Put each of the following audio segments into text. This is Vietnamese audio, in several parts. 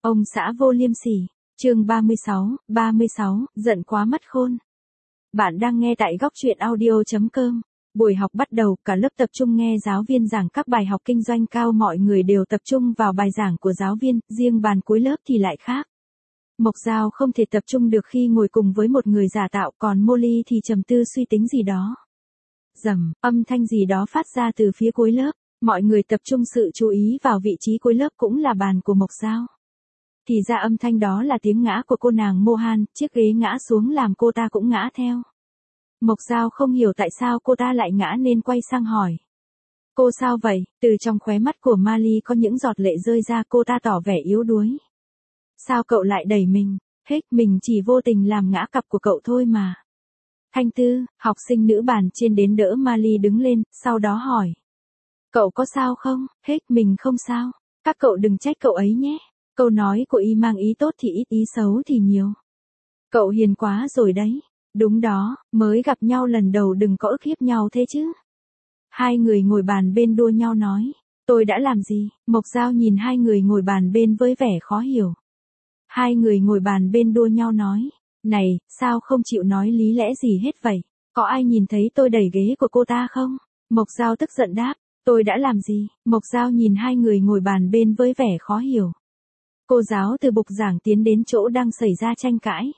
Ông xã vô liêm sỉ. Chương 36, giận quá mất khôn. Bạn đang nghe tại góc truyện audio.com. Buổi học bắt đầu, cả lớp tập trung nghe giáo viên giảng các bài học kinh doanh cao, mọi người đều tập trung vào bài giảng của giáo viên, riêng bàn cuối lớp thì lại khác. Mộc Dao không thể tập trung được khi ngồi cùng với một người giả tạo, còn Molly thì trầm tư suy tính gì đó. Rầm, âm thanh gì đó phát ra từ phía cuối lớp, mọi người tập trung sự chú ý vào vị trí cuối lớp cũng là bàn của Mộc Dao. Thì ra âm thanh đó là tiếng ngã của cô nàng Mohan, chiếc ghế ngã xuống làm cô ta cũng ngã theo. Mộc Dao không hiểu tại sao cô ta lại ngã nên quay sang hỏi. Cô sao vậy? Từ trong khóe mắt của Mali có những giọt lệ rơi ra, cô ta tỏ vẻ yếu đuối. Sao cậu lại đẩy mình? Hết, mình chỉ vô tình làm ngã cặp của cậu thôi mà. Thanh Tư, học sinh nữ bàn trên đến đỡ Mali đứng lên, sau đó hỏi. Cậu có sao không? Hết, mình không sao. Các cậu đừng trách cậu ấy nhé. Câu nói của y mang ý tốt thì ít, ý xấu thì nhiều. Cậu hiền quá rồi đấy. Đúng đó, mới gặp nhau lần đầu đừng có ức hiếp nhau thế chứ. Hai người ngồi bàn bên đua nhau nói. Tôi đã làm gì? Mộc Dao nhìn hai người ngồi bàn bên với vẻ khó hiểu. Hai người ngồi bàn bên đua nhau nói. Này, sao không chịu nói lý lẽ gì hết vậy? Có ai nhìn thấy tôi đẩy ghế của cô ta không? Mộc Dao tức giận đáp. Tôi đã làm gì? Mộc Dao nhìn hai người ngồi bàn bên với vẻ khó hiểu. Cô giáo từ bục giảng tiến đến chỗ đang xảy ra tranh cãi.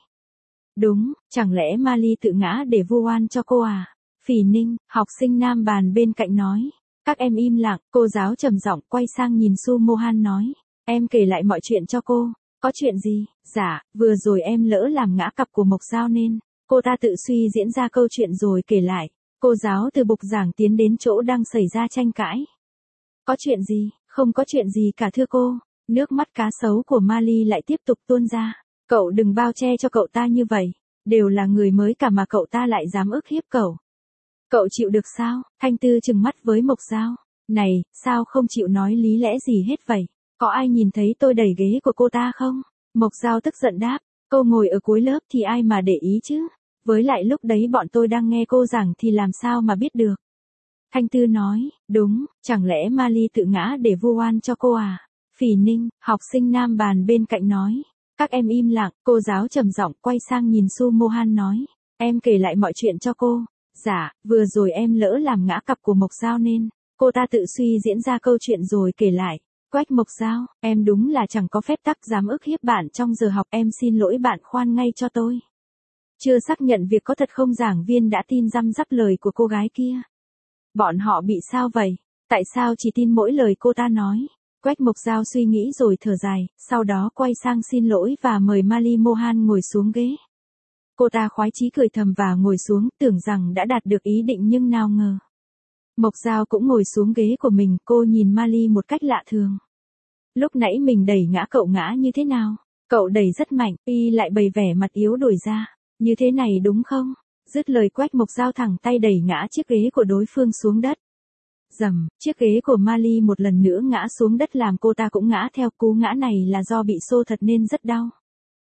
Đúng, chẳng lẽ Mali tự ngã để vu oan cho cô à? Phỉ Ninh, học sinh nam bàn bên cạnh nói. Các em im lặng, cô giáo trầm giọng quay sang nhìn Su Mohan nói. Em kể lại mọi chuyện cho cô. Có chuyện gì? Dạ, vừa rồi em lỡ làm ngã cặp của Mộc Dao nên. Cô ta tự suy diễn ra câu chuyện rồi kể lại. Cô giáo từ bục giảng tiến đến chỗ đang xảy ra tranh cãi. Có chuyện gì? Không có chuyện gì cả thưa cô. Nước mắt cá sấu của Mali lại tiếp tục tuôn ra. Cậu đừng bao che cho cậu ta như vậy. Đều là người mới cả mà cậu ta lại dám ức hiếp cậu. Cậu chịu được sao? Thanh Tư trừng mắt với Mộc Dao. Này, sao không chịu nói lý lẽ gì hết vậy? Có ai nhìn thấy tôi đẩy ghế của cô ta không? Mộc Dao tức giận đáp. Cô ngồi ở cuối lớp thì ai mà để ý chứ? Với lại lúc đấy bọn tôi đang nghe cô giảng thì làm sao mà biết được? Thanh Tư nói. Đúng, chẳng lẽ Mali tự ngã để vu oan cho cô à? Phỉ Ninh, học sinh nam bàn bên cạnh nói. Các em im lặng, cô giáo trầm giọng quay sang nhìn Su Mohan nói. Em kể lại mọi chuyện cho cô. Dạ, vừa rồi em lỡ làm ngã cặp của Mộc Dao nên. Cô ta tự suy diễn ra câu chuyện rồi kể lại. Quách Mộc Dao, em đúng là chẳng có phép tắc dám ức hiếp bạn trong giờ học, em xin lỗi bạn, khoan ngay cho tôi. Chưa xác nhận việc có thật không, giảng viên đã tin răm rắp lời của cô gái kia. Bọn họ bị sao vậy? Tại sao chỉ tin mỗi lời cô ta nói? Quách Mộc Dao suy nghĩ rồi thở dài, sau đó quay sang xin lỗi và mời Mali Mohan ngồi xuống ghế. Cô ta khoái chí cười thầm và ngồi xuống, tưởng rằng đã đạt được ý định nhưng nào ngờ. Mộc Dao cũng ngồi xuống ghế của mình, cô nhìn Mali một cách lạ thường. Lúc nãy mình đẩy ngã cậu ngã như thế nào? Cậu đẩy rất mạnh, y lại bày vẻ mặt yếu đuối ra. Như thế này đúng không? Dứt lời Quách Mộc Dao thẳng tay đẩy ngã chiếc ghế của đối phương xuống đất. Rầm, chiếc ghế của Mali một lần nữa ngã xuống đất làm cô ta cũng ngã theo, cú ngã này là do bị xô thật nên rất đau.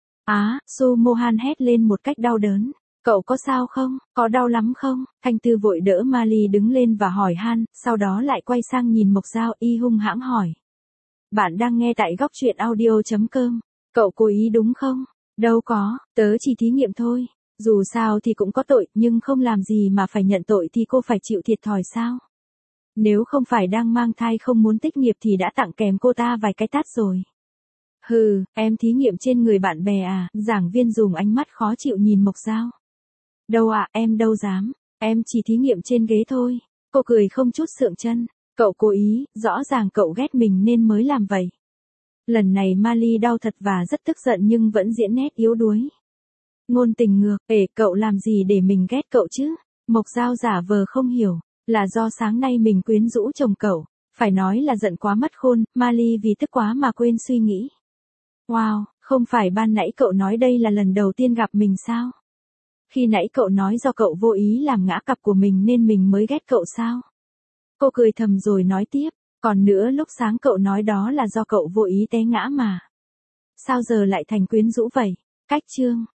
Su Mohan hét lên một cách đau đớn. Cậu có sao không? Có đau lắm không? Thanh Tư vội đỡ Mali đứng lên và hỏi han, sau đó lại quay sang nhìn Mộc Dao, y hung hãng hỏi. Bạn đang nghe tại góc truyện audio.com. Cậu cố ý đúng không? Đâu có, tớ chỉ thí nghiệm thôi. Dù sao thì cũng có tội, nhưng không làm gì mà phải nhận tội thì cô phải chịu thiệt thòi sao? Nếu không phải đang mang thai không muốn tích nghiệp thì đã tặng kèm cô ta vài cái tát rồi. Hừ, em thí nghiệm trên người bạn bè à? Giảng viên dùng ánh mắt khó chịu nhìn Mộc Dao. Đâu ạ, em đâu dám. Em chỉ thí nghiệm trên ghế thôi. Cô cười không chút sượng chân. Cậu cố ý, rõ ràng cậu ghét mình nên mới làm vậy. Lần này Mali đau thật và rất tức giận nhưng vẫn diễn nét yếu đuối. Ngôn tình ngược, cậu làm gì để mình ghét cậu chứ? Mộc Dao giả vờ không hiểu. Là do sáng nay mình quyến rũ chồng cậu. Phải nói là giận quá mất khôn, Mali vì tức quá mà quên suy nghĩ. Wow, không phải ban nãy cậu nói đây là lần đầu tiên gặp mình sao? Khi nãy cậu nói do cậu vô ý làm ngã cặp của mình nên mình mới ghét cậu sao? Cô cười thầm rồi nói tiếp, còn nữa lúc sáng cậu nói đó là do cậu vô ý té ngã mà. Sao giờ lại thành quyến rũ vậy? Cách chương.